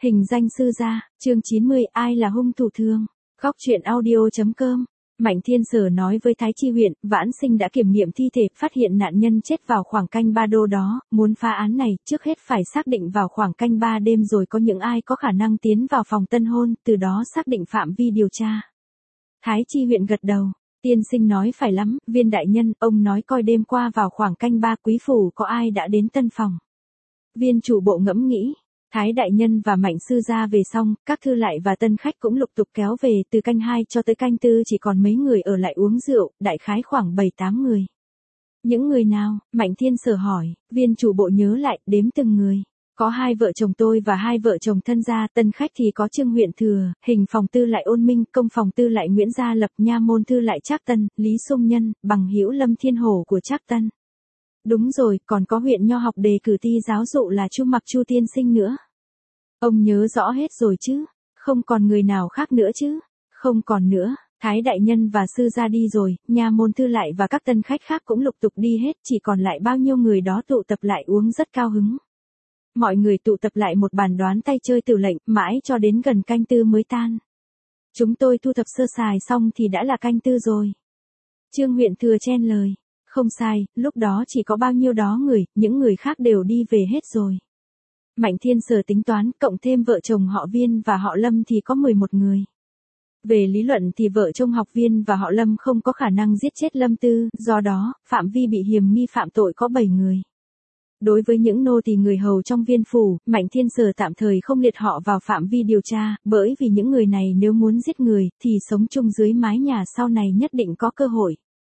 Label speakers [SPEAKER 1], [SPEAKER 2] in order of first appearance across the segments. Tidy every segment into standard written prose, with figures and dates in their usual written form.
[SPEAKER 1] Hình danh sư gia, chương 90, ai là hung thủ thương. Góc truyện audio.com. Mạnh Thiên Sở nói với Thái Chi huyện, Vãn Sinh đã kiểm nghiệm thi thể, phát hiện nạn nhân chết vào khoảng canh 3 đô đó, muốn phá án này, trước hết phải xác định vào khoảng canh 3 đêm rồi có những ai có khả năng tiến vào phòng tân hôn, từ đó xác định phạm vi điều tra. Thái Chi huyện gật đầu. Tiên sinh nói phải lắm, Viên đại nhân, ông nói coi đêm qua vào khoảng canh 3 quý phủ có ai đã đến tân phòng. Viên chủ bộ ngẫm nghĩ. Thái đại nhân và Mạnh sư gia về xong, các thư lại và tân khách cũng lục tục kéo về, từ canh 2 cho tới canh 4 chỉ còn mấy người ở lại uống rượu, đại khái khoảng 7-8 người. Những người nào? Mạnh Thiên Sở hỏi. Viên chủ bộ nhớ lại, đếm từng người. Có 2 vợ chồng tôi và 2 vợ chồng thân gia, tân khách thì có Trương huyện thừa, hình phòng tư lại Ôn Minh, công phòng tư lại Nguyễn Gia Lập, nha môn thư lại Trác Tân, Lý Sung Nhân, bằng hữu Lâm Thiên Hổ của Trác Tân. Đúng rồi, còn có huyện nho học đề cử ti giáo dụ là Chu Mặc Chu tiên sinh nữa. Ông nhớ rõ hết rồi chứ? Không còn người nào khác nữa chứ? Không còn nữa. Thái đại nhân và sư gia đi rồi, nha môn thư lại và các tân khách khác cũng lục tục đi hết, chỉ còn lại bao nhiêu người đó tụ tập lại uống rất cao hứng. Mọi người tụ tập lại một bàn đoán tay chơi tử lệnh, mãi cho đến gần canh 4 mới tan. Chúng tôi thu thập sơ sài xong thì đã là canh 4 rồi. Trương huyện thừa chen lời. Không sai, lúc đó chỉ có bao nhiêu đó người, những người khác đều đi về hết rồi. Mạnh Thiên Sở tính toán, cộng thêm vợ chồng họ Viên và họ Lâm thì có 11 người. Về lý luận thì vợ chồng học Viên và họ Lâm không có khả năng giết chết Lâm Tư, do đó, phạm vi bị hiềm nghi phạm tội có 7 người. Đối với những nô tỳ người hầu trong Viên phủ, Mạnh Thiên Sở tạm thời không liệt họ vào phạm vi điều tra, bởi vì những người này nếu muốn giết người, thì sống chung dưới mái nhà sau này nhất định có cơ hội.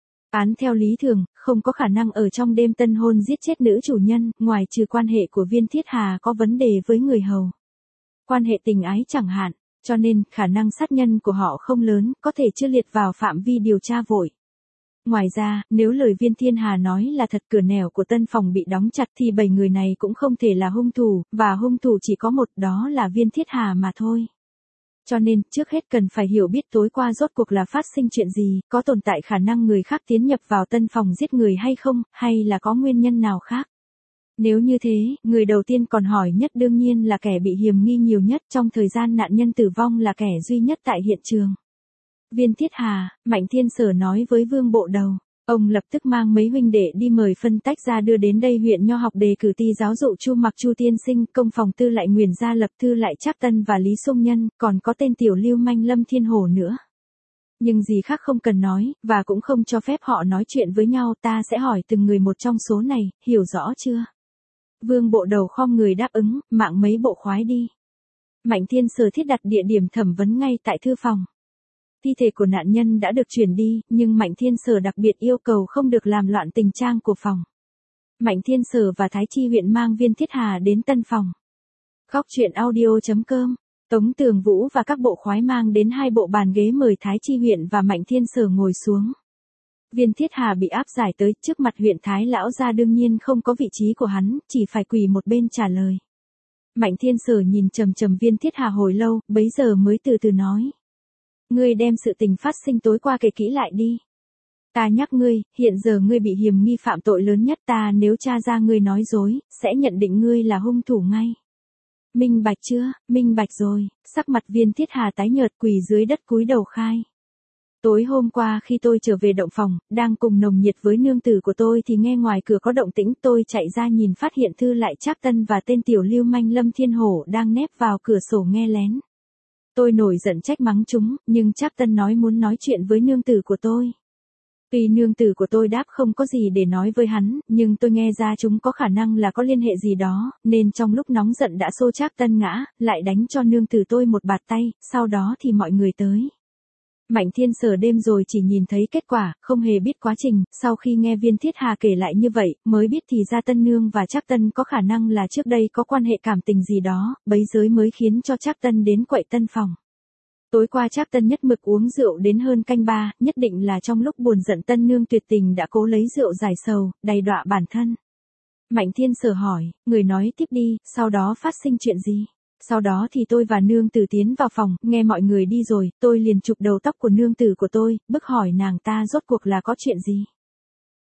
[SPEAKER 1] Án theo lý thường, không có khả năng ở trong đêm tân hôn giết chết nữ chủ nhân, ngoài trừ quan hệ của Viên Thiết Hà có vấn đề với người hầu. Quan hệ tình ái chẳng hạn, cho nên khả năng sát nhân của họ không lớn, có thể chưa liệt vào phạm vi điều tra vội. Ngoài ra, nếu lời Viên Thiên Hà nói là thật, cửa nẻo của tân phòng bị đóng chặt thì 7 người này cũng không thể là hung thủ, và hung thủ chỉ có một, đó là Viên Thiết Hà mà thôi. Cho nên, trước hết cần phải hiểu biết tối qua rốt cuộc là phát sinh chuyện gì, có tồn tại khả năng người khác tiến nhập vào tân phòng giết người hay không, hay là có nguyên nhân nào khác. Nếu như thế, người đầu tiên còn hỏi nhất đương nhiên là kẻ bị hiềm nghi nhiều nhất, trong thời gian nạn nhân tử vong là kẻ duy nhất tại hiện trường. Viên Thiết Hà, Mạnh Thiên Sở nói với Vương Bộ Đầu. Ông lập tức mang mấy huynh đệ đi mời phân tách ra đưa đến đây huyện nho học đề cử ti giáo dụ Chu Mặc Chu tiên sinh, công phòng tư lại Nguyễn Gia Lập, thư lại Trác Tân và Lý Sung Nhân, còn có tên tiểu lưu manh Lâm Thiên Hổ nữa. Nhưng gì khác không cần nói, và cũng không cho phép họ nói chuyện với nhau, ta sẽ hỏi từng người một trong số này, hiểu rõ chưa? Vương Bộ Đầu khom người đáp ứng, mạng mấy bộ khoái đi. Mạnh Thiên Sở thiết đặt địa điểm thẩm vấn ngay tại thư phòng. Thi thể của nạn nhân đã được chuyển đi, nhưng Mạnh Thiên Sở đặc biệt yêu cầu không được làm loạn tình trang của phòng. Mạnh Thiên Sở và Thái Chi huyện mang Viên Thiết Hà đến tân phòng. Góc truyện audio.com. Tống Tường Vũ và các bộ khoái mang đến 2 bộ bàn ghế mời Thái Chi huyện và Mạnh Thiên Sở ngồi xuống. Viên Thiết Hà bị áp giải tới trước mặt huyện Thái lão gia, đương nhiên không có vị trí của hắn, chỉ phải quỳ một bên trả lời. Mạnh Thiên Sở nhìn chằm chằm Viên Thiết Hà hồi lâu, bấy giờ mới từ từ nói. Ngươi đem sự tình phát sinh tối qua kể kỹ lại đi. Ta nhắc ngươi, hiện giờ ngươi bị hiềm nghi phạm tội lớn nhất, ta nếu tra ra ngươi nói dối, sẽ nhận định ngươi là hung thủ ngay. Minh bạch chưa? Minh bạch rồi. Sắc mặt Viên Thiết Hà tái nhợt, quỳ dưới đất cúi đầu khai. Tối hôm qua khi tôi trở về động phòng, đang cùng nồng nhiệt với nương tử của tôi thì nghe ngoài cửa có động tĩnh, tôi chạy ra nhìn phát hiện thư lại Trác Tân và tên tiểu lưu manh Lâm Thiên Hổ đang nép vào cửa sổ nghe lén. Tôi nổi giận trách mắng chúng, nhưng Trác Tân nói muốn nói chuyện với nương tử của tôi. Tuy nương tử của tôi đáp không có gì để nói với hắn, nhưng tôi nghe ra chúng có khả năng là có liên hệ gì đó, nên trong lúc nóng giận đã xô Trác Tân ngã, lại đánh cho nương tử tôi một bạt tay, sau đó thì mọi người tới. Mạnh Thiên Sở đêm rồi chỉ nhìn thấy kết quả, không hề biết quá trình, sau khi nghe Viên Thiết Hà kể lại như vậy, mới biết thì ra Tân Nương và Trác Tân có khả năng là trước đây có quan hệ cảm tình gì đó, bấy giới mới khiến cho Trác Tân đến quậy tân phòng. Tối qua Trác Tân nhất mực uống rượu đến hơn canh 3, nhất định là trong lúc buồn giận Tân Nương tuyệt tình đã cố lấy rượu giải sầu, đầy đọa bản thân. Mạnh Thiên Sở hỏi, người nói tiếp đi, sau đó phát sinh chuyện gì? Sau đó thì tôi và nương tử tiến vào phòng, nghe mọi người đi rồi, tôi liền chụp đầu tóc của nương tử của tôi, bức hỏi nàng ta rốt cuộc là có chuyện gì.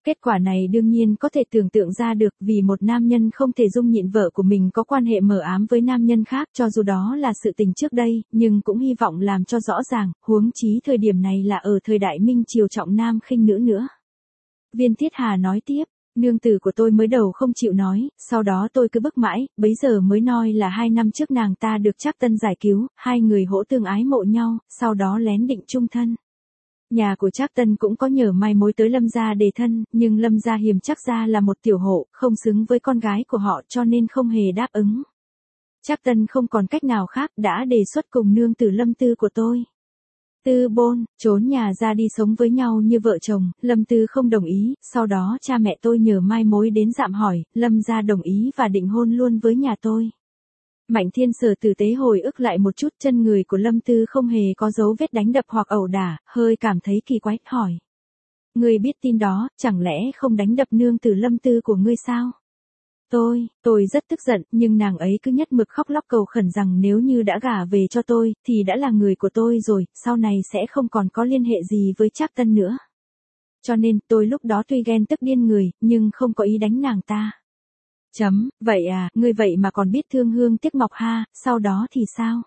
[SPEAKER 1] Kết quả này đương nhiên có thể tưởng tượng ra được, vì một nam nhân không thể dung nhịn vợ của mình có quan hệ mờ ám với nam nhân khác, cho dù đó là sự tình trước đây, nhưng cũng hy vọng làm cho rõ ràng, huống chí thời điểm này là ở thời đại Minh Triều trọng nam khinh nữ nữa. Viên Thiết Hà nói tiếp, nương tử của tôi mới đầu không chịu nói, sau đó tôi cứ bức mãi, bấy giờ mới nói là 2 năm trước nàng ta được Trác Tân giải cứu, hai người hỗ tương ái mộ nhau, sau đó lén định chung thân. Nhà của Trác Tân cũng có nhờ mai mối tới Lâm gia đề thân, nhưng Lâm gia hiềm Trác gia là một tiểu hộ, không xứng với con gái của họ cho nên không hề đáp ứng. Trác Tân không còn cách nào khác đã đề xuất cùng nương tử Lâm Tư của tôi. Tư bôn, trốn nhà ra đi sống với nhau như vợ chồng, Lâm Tư không đồng ý, sau đó cha mẹ tôi nhờ mai mối đến dạm hỏi, Lâm gia đồng ý và định hôn luôn với nhà tôi. Mạnh Thiên Sở tử tế hồi ức lại một chút, chân người của Lâm Tư không hề có dấu vết đánh đập hoặc ẩu đả, hơi cảm thấy kỳ quái, hỏi. Ngươi biết tin đó, chẳng lẽ không đánh đập nương tử Lâm Tư của ngươi sao? Tôi rất tức giận, nhưng nàng ấy cứ nhất mực khóc lóc cầu khẩn rằng nếu như đã gả về cho tôi, thì đã là người của tôi rồi, sau này sẽ không còn có liên hệ gì với Trác Tân nữa. Cho nên, tôi lúc đó tuy ghen tức điên người, nhưng không có ý đánh nàng ta. Vậy à, ngươi vậy mà còn biết thương hương tiếc ngọc ha, sau đó thì sao?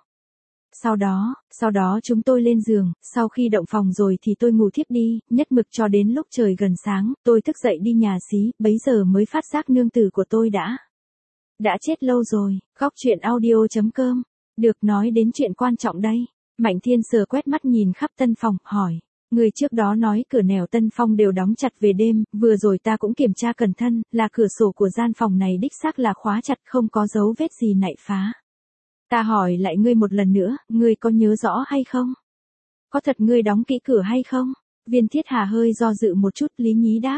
[SPEAKER 1] Sau đó chúng tôi lên giường, sau khi động phòng rồi thì tôi ngủ thiếp đi, nhất mực cho đến lúc trời gần sáng, tôi thức dậy đi nhà xí, bấy giờ mới phát giác nương tử của tôi đã chết lâu rồi. Góc truyện audio.com. Được, nói đến chuyện quan trọng đây. Mạnh Thiên Sở quét mắt nhìn khắp tân phòng, hỏi. Người trước đó nói cửa nẻo tân phong đều đóng chặt về đêm, vừa rồi ta cũng kiểm tra cẩn thận, là cửa sổ của gian phòng này đích xác là khóa chặt, không có dấu vết gì nạy phá. Ta hỏi lại ngươi một lần nữa, ngươi có nhớ rõ hay không? Có thật ngươi đóng kỹ cửa hay không? Viên Thiết Hà hơi do dự một chút, lý nhí đáp.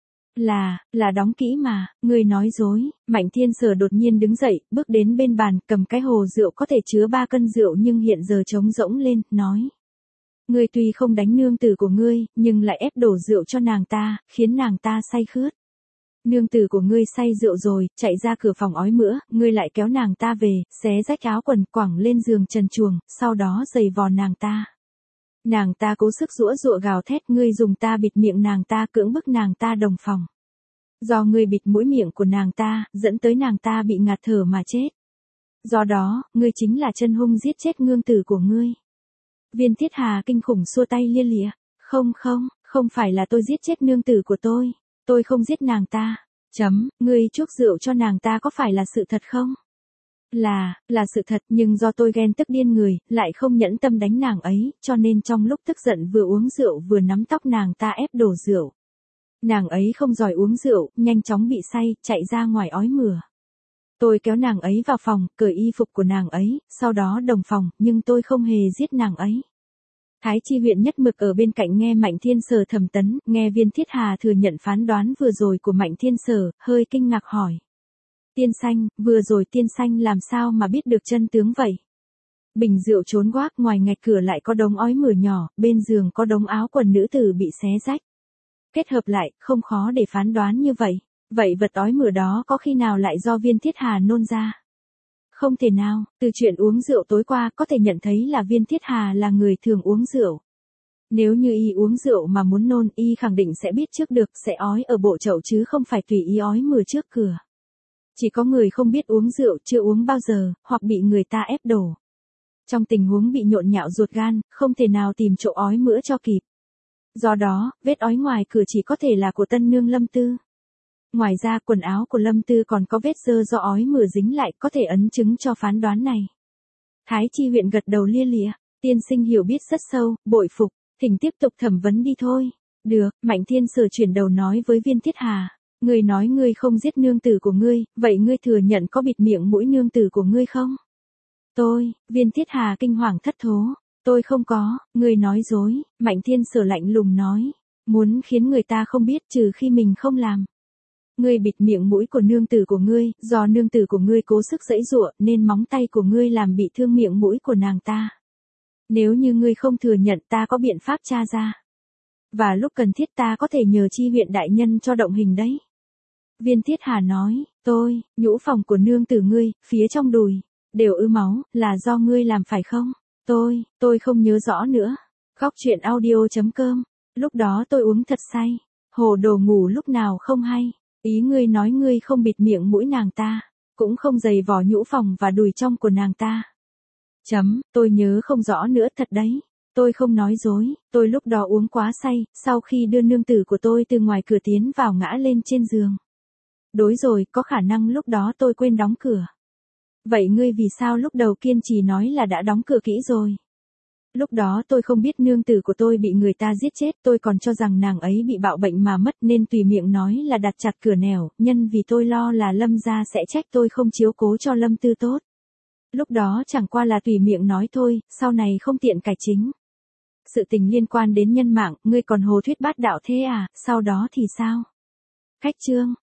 [SPEAKER 1] Là đóng kỹ mà, ngươi nói dối. Mạnh Thiên Sở đột nhiên đứng dậy, bước đến bên bàn, cầm cái hồ rượu có thể chứa 3 cân rượu nhưng hiện giờ trống rỗng lên, nói. Ngươi tuy không đánh nương tử của ngươi, nhưng lại ép đổ rượu cho nàng ta, khiến nàng ta say khướt. Nương tử của ngươi say rượu rồi, chạy ra cửa phòng ói mửa, ngươi lại kéo nàng ta về, xé rách áo quần, quẳng lên giường trần truồng, sau đó giày vò nàng ta. Nàng ta cố sức giũa giụa gào thét, ngươi dùng ta bịt miệng nàng ta, cưỡng bức nàng ta đồng phòng. Do ngươi bịt mũi miệng của nàng ta, dẫn tới nàng ta bị ngạt thở mà chết. Do đó, ngươi chính là chân hung giết chết nương tử của ngươi. Viên Thiết Hà kinh khủng xua tay lia lịa. Không phải là tôi giết chết nương tử của tôi. Tôi không giết nàng ta. Ngươi chuốc rượu cho nàng ta có phải là sự thật không? Là sự thật, nhưng do tôi ghen tức điên người, lại không nhẫn tâm đánh nàng ấy, cho nên trong lúc tức giận vừa uống rượu vừa nắm tóc nàng ta ép đổ rượu. Nàng ấy không giỏi uống rượu, nhanh chóng bị say, chạy ra ngoài ói mửa. Tôi kéo nàng ấy vào phòng, cởi y phục của nàng ấy, sau đó đồng phòng, nhưng tôi không hề giết nàng ấy. Thái Chi huyện nhất mực ở bên cạnh nghe Mạnh Thiên Sở thẩm tấn, nghe Viên Thiết Hà thừa nhận phán đoán vừa rồi của Mạnh Thiên Sở, hơi kinh ngạc hỏi. Tiên Xanh, vừa rồi Tiên Xanh làm sao mà biết được chân tướng vậy? Bình rượu trốn goác, ngoài ngạch cửa lại có đống ói mửa nhỏ, bên giường có đống áo quần nữ tử bị xé rách. Kết hợp lại, không khó để phán đoán như vậy. Vậy vật ói mửa đó có khi nào lại do Viên Thiết Hà nôn ra? Không thể nào, từ chuyện uống rượu tối qua có thể nhận thấy là Viên Thiết Hà là người thường uống rượu. Nếu như y uống rượu mà muốn nôn, y khẳng định sẽ biết trước được sẽ ói ở bộ chậu chứ không phải tùy ý ói mửa trước cửa. Chỉ có người không biết uống rượu chưa uống bao giờ, hoặc bị người ta ép đổ. Trong tình huống bị nhộn nhạo ruột gan, không thể nào tìm chỗ ói mửa cho kịp. Do đó, vết ói ngoài cửa chỉ có thể là của tân nương Lâm Tư. Ngoài ra quần áo của Lâm Tư còn có vết dơ do ói mửa dính lại, có thể ấn chứng cho phán đoán này. Thái Chi huyện gật đầu lia lịa, tiên sinh hiểu biết rất sâu, bội phục, thỉnh tiếp tục thẩm vấn đi thôi. Được, Mạnh Thiên Sở chuyển đầu nói với Viên Thiết Hà, ngươi nói ngươi không giết nương tử của ngươi, vậy ngươi thừa nhận có bịt miệng mũi nương tử của ngươi không? Viên Thiết Hà kinh hoàng thất thố, tôi không có, ngươi nói dối. Mạnh Thiên Sở lạnh lùng nói, muốn khiến người ta không biết trừ khi mình không làm. Ngươi bịt miệng mũi của nương tử của ngươi, do nương tử của ngươi cố sức giãy giụa nên móng tay của ngươi làm bị thương miệng mũi của nàng ta. Nếu như ngươi không thừa nhận, ta có biện pháp tra ra. Và lúc cần thiết ta có thể nhờ Chi huyện đại nhân cho động hình đấy. Viên Thiết Hà nói, nhũ phòng của nương tử ngươi, phía trong đùi, đều ứ máu, là do ngươi làm phải không? Tôi không nhớ rõ nữa. Góc truyện audio.com. Lúc đó tôi uống thật say. Hồ đồ ngủ lúc nào không hay, ý ngươi nói ngươi không bịt miệng mũi nàng ta, cũng không giày vò nhũ phòng và đùi trong của nàng ta. Tôi nhớ không rõ nữa thật đấy. Tôi không nói dối, tôi lúc đó uống quá say, sau khi đưa nương tử của tôi từ ngoài cửa tiến vào ngã lên trên giường. Đối rồi, có khả năng lúc đó tôi quên đóng cửa. Vậy ngươi vì sao lúc đầu kiên trì nói là đã đóng cửa kỹ rồi? Lúc đó tôi không biết nương tử của tôi bị người ta giết chết, tôi còn cho rằng nàng ấy bị bạo bệnh mà mất nên tùy miệng nói là đặt chặt cửa nẻo, nhân vì tôi lo là Lâm gia sẽ trách tôi không chiếu cố cho Lâm Tư tốt. Lúc đó chẳng qua là tùy miệng nói thôi, sau này không tiện cải chính. Sự tình liên quan đến nhân mạng, ngươi còn hồ thuyết bát đạo thế à, sau đó thì sao? Khách chương,